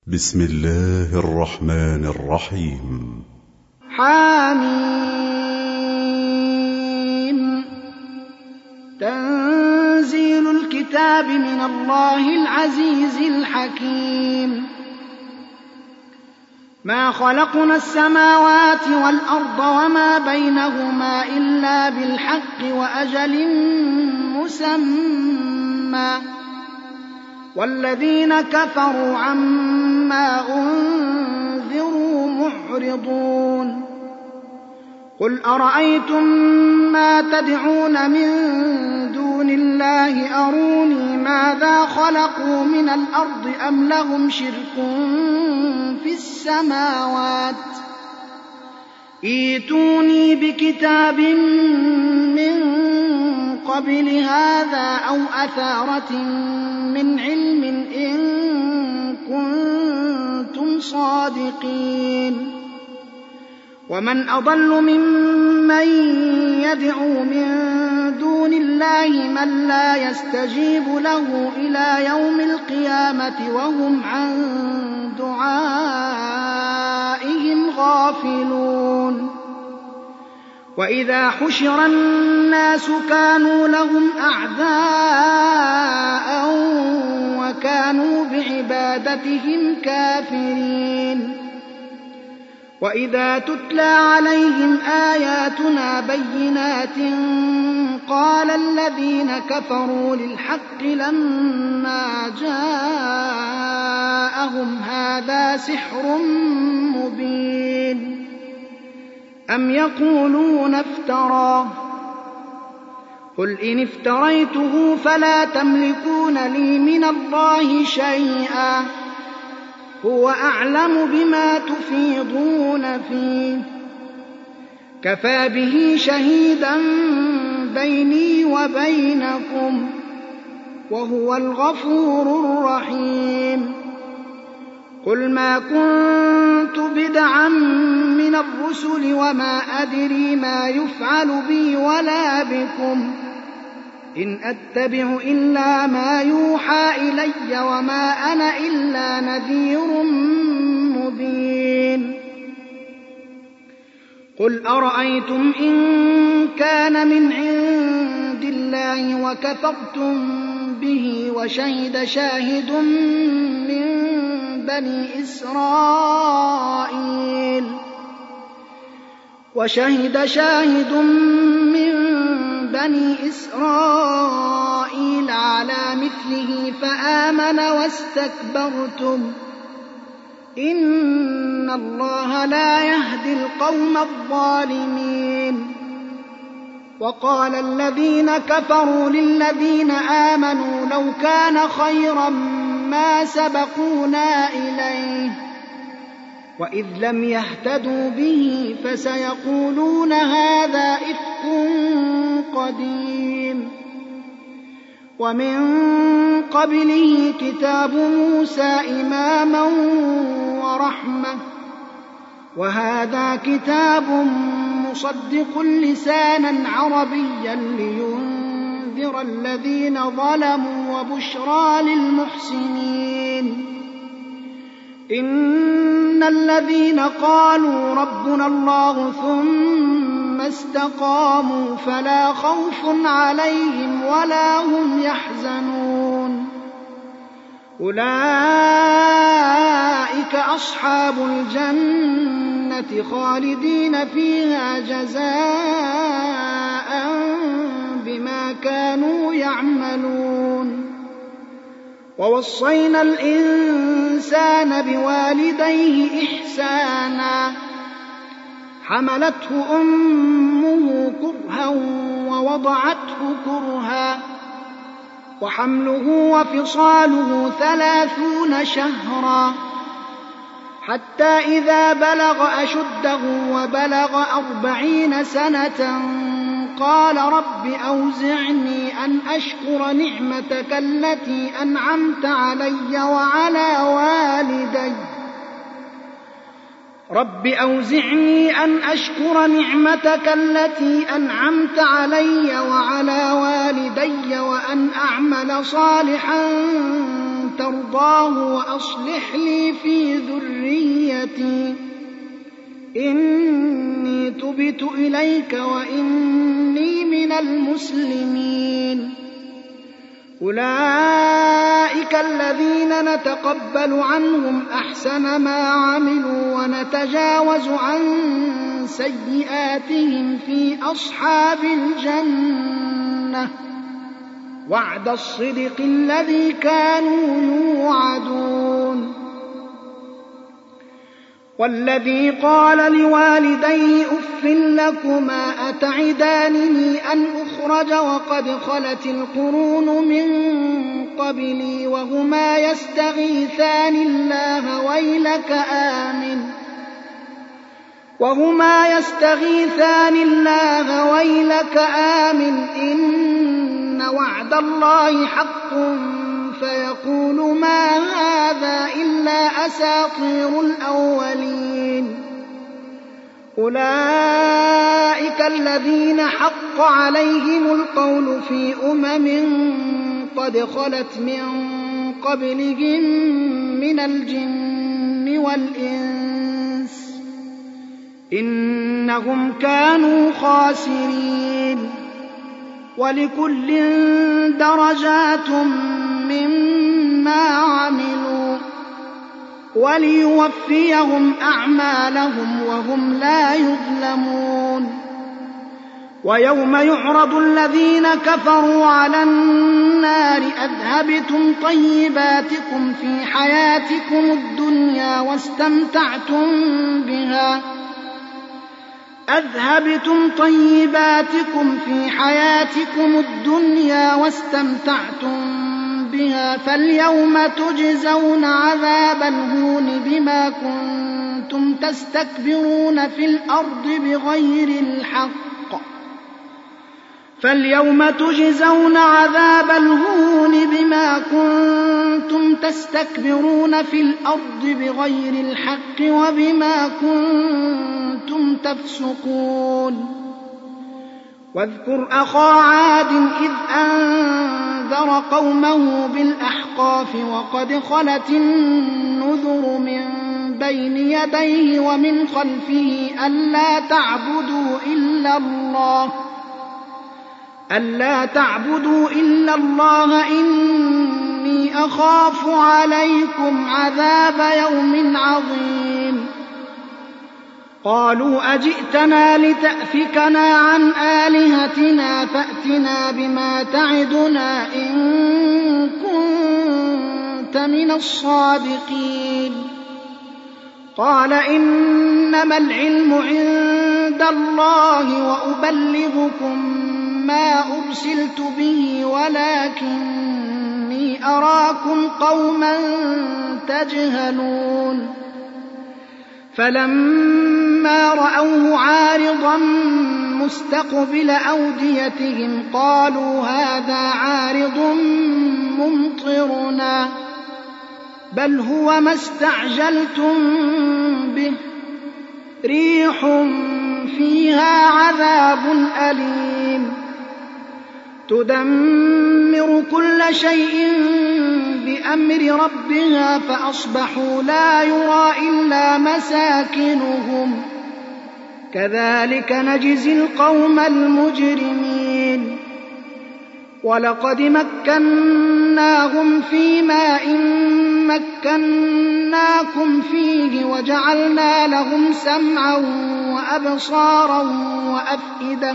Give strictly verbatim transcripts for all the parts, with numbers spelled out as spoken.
بسم الله الرحمن الرحيم. حميم. تنزيل الكتاب من الله العزيز الحكيم. ما خلقنا السماوات والأرض وما بينهما إلا بالحق وأجل مسمى، والذين كفروا عما أنذروا معرضون. قل أرأيتم ما تدعون من دون الله أروني ماذا خلقوا من الأرض أم لهم شرك في السماوات، ائتوني بكتاب من قبل هذا أو أثارة من علم إن كنتم صادقين. ومن أضل ممن يدعو من دون الله من لا يستجيب له إلى يوم القيامة وهم عن دعائهم غافلون. وإذا حشر الناس كانوا لهم أعداء وكانوا بعبادتهم كافرين. وإذا تتلى عليهم آياتنا بينات قال الذين كفروا للحق لما جاءهم هذا سحر مبين. أم يقولون افتراه، قل إن افتريته فلا تملكون لي من الله شيئا، هو أعلم بما تفيضون فيه، كفى به شهيدا بيني وبينكم وهو الغفور الرحيم. قل ما كنت بدعا من الرسل وما أدري ما يفعل بي ولا بكم، إن أتبع إلا ما يوحى إلي وما أنا إلا نذير مبين. قل أرأيتم إن كان من عند الله وكفرتم به وشهد شاهد من بني إسرائيل وشهد شاهد من بني إسرائيل على مثله فآمن واستكبرتم، إن الله لا يهدي القوم الظالمين. وقال الذين كفروا للذين آمنوا لو كان خيرا ما سبقونا إليه، وإذ لم يهتدوا به فسيقولون هذا إفك قديم. ومن قبله كتاب موسى إماما ورحمة، وهذا كتاب مصدق لسانا عربيا لينذر الذين ظلموا وبشرى للمحسنين. إن الذين قالوا ربنا الله ثم استقاموا فلا خوف عليهم ولا هم يحزنون، أولئك أصحاب الجنة خالدين فيها جزاء بما كانوا يعملون. ووصينا الإنسان بوالديه إحسانا، حملته أمه كرها ووضعته كرها، وحمله وفصاله ثلاثون شهرا، حتى إذا بلغ أشده وبلغ أربعين سنة قال رب أوزعني أن أشكر نعمتك التي أنعمت علي وعلى والدي رب أوزعني أن أشكر نعمتك التي أنعمت علي وعلى والدي وأن أعمل صالحا ترضاه وأصلح لي في ذريتي إني تبت إليك وإني من المسلمين. أولئك الذين نتقبل عنهم أحسن ما عملوا ونتجاوز عن سيئاتهم في أصحاب الجنة وعد الصدق الذي كانوا يوعدون. والذي قال لوالديه أف لكما أتعدانني أن أخرج وقد خلت القرون من قبلي وهما يستغيثان الله ويلك آمن وهما يستغيثان الله ويلك آمن إن وعد الله حق فيقول ما هذا إلا أساطير الأولين. أولئك الذين حق عليهم القول في أمم قد خلت من قبلهم من الجن والإنس إنهم كانوا خاسرين. ولكل درجات مما عملوا وليوفيهم أعمالهم وهم لا يظلمون. ويوم يعرض الذين كفروا على النار أذهبتم طيباتكم في حياتكم الدنيا واستمتعتم بها أذهبتم طيباتكم في حياتكم الدنيا واستمتعتم بها فاليوم تجزون عذاب الهون بما كنتم تستكبرون في الأرض بغير الحق فاليوم تجزون عذاب الهون بما كنتم تستكبرون في الأرض بغير الحق وبما كنتم تفسقون. واذكر أخا عاد إذ أنذر قومه بالأحقاف وقد خلت النذر من بين يديه ومن خلفه ألا تعبدوا إلا الله ألا تعبدوا إلا الله إني أخاف عليكم عذاب يوم عظيم. قالوا أجئتنا لتأفكنا عن آلهتنا فأتنا بما تعدنا إن كنت من الصادقين. قال إنما العلم عند الله وأبلغكم ما أرسلت به ولكني أراكم قوما تجهلون. فلما رأوه عارضا مستقبل أوديتهم قالوا هذا عارض ممطرنا بل هو ما استعجلتم به ريح فيها عذاب أليم تدمر كل شيء بأمر ربها فأصبحوا لا يرى إلا مساكنهم كذلك نجزي القوم المجرمين. ولقد مكناهم في ماء مكناكم فيه وجعلنا لهم سمعا وأبصارا وأفئدة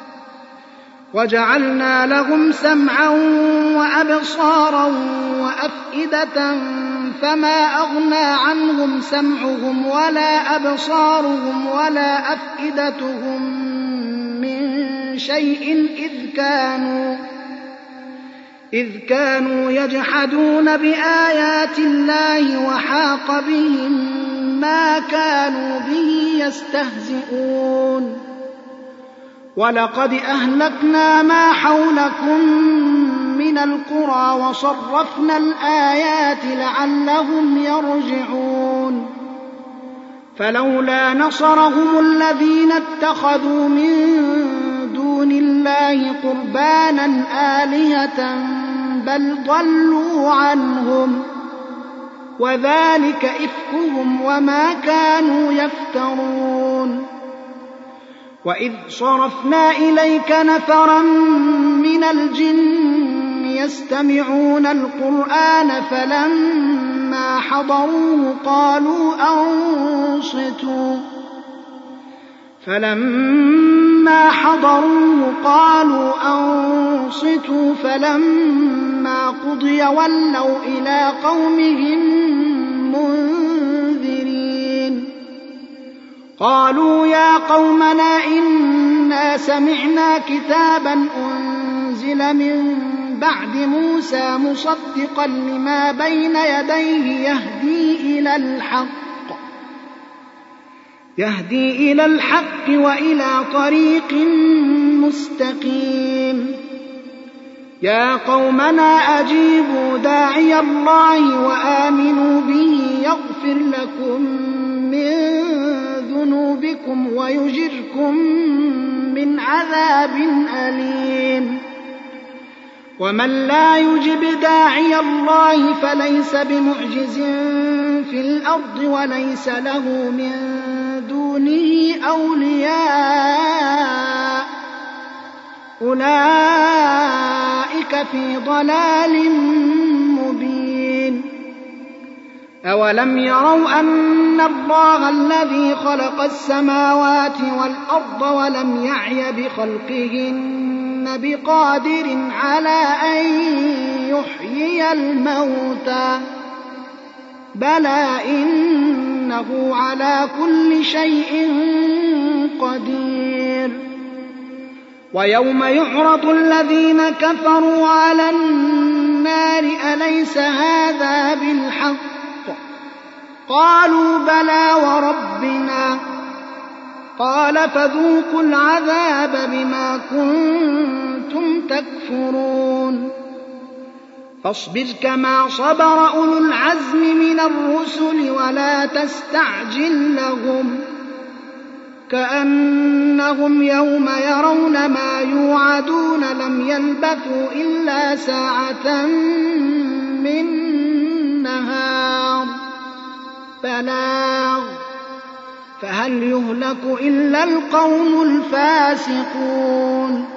وجعلنا لهم سمعا وأبصارا وأفئدة فما أغنى عنهم سمعهم ولا أبصارهم ولا أفئدتهم من شيء إذ كانوا إذ كانوا يجحدون بآيات الله وحاق بهم ما كانوا به يستهزئون. ولقد أهلكنا ما حولكم من القرى وصرفنا الآيات لعلهم يرجعون. فلولا نصرهم الذين اتخذوا من دون الله قربانا آلهة بل ضلوا عنهم وذلك إفكهم وما كانوا يفترون. وإذ صرفنا إليك نفرا من الجن يستمعون القرآن فلما حضروه قالوا أنصتوا فلما حضروه قالوا أنصتوا فلما قضي ولوا إلى قومهم منذرين. قالوا يا قومنا إنا سمعنا كتابا أنزل من بعد موسى مصدقا لما بين يديه يهدي إلى الحق يهدي إلى الحق وإلى طريق مستقيم. يا قومنا أجيبوا داعي الله وآمنوا به يغفر لكم من ذنوبكم ويجركم من عذاب أليم. ومن لا يجب داعي الله فليس بمعجز في الأرض وليس له من دونه أولياء أولئك في ضلال مبين. أولم يروا أن الله الذي خلق السماوات والأرض ولم يعي بخلقهن بقادر على أن يحيي الموتى بلى إنه على كل شيء قدير. ويوم يعرض الذين كفروا على النار أليس هذا بالحق قالوا بلى وربنا قال فذوقوا العذاب بما كنتم تكفرون. فاصبر كما صبر أولو العزم من الرسل ولا تستعجل لهم كأنهم يوم يرون ما يوعدون لم يلبثوا إلا ساعة من نهار بلاغ فهل يهلك إلا القوم الفاسقون.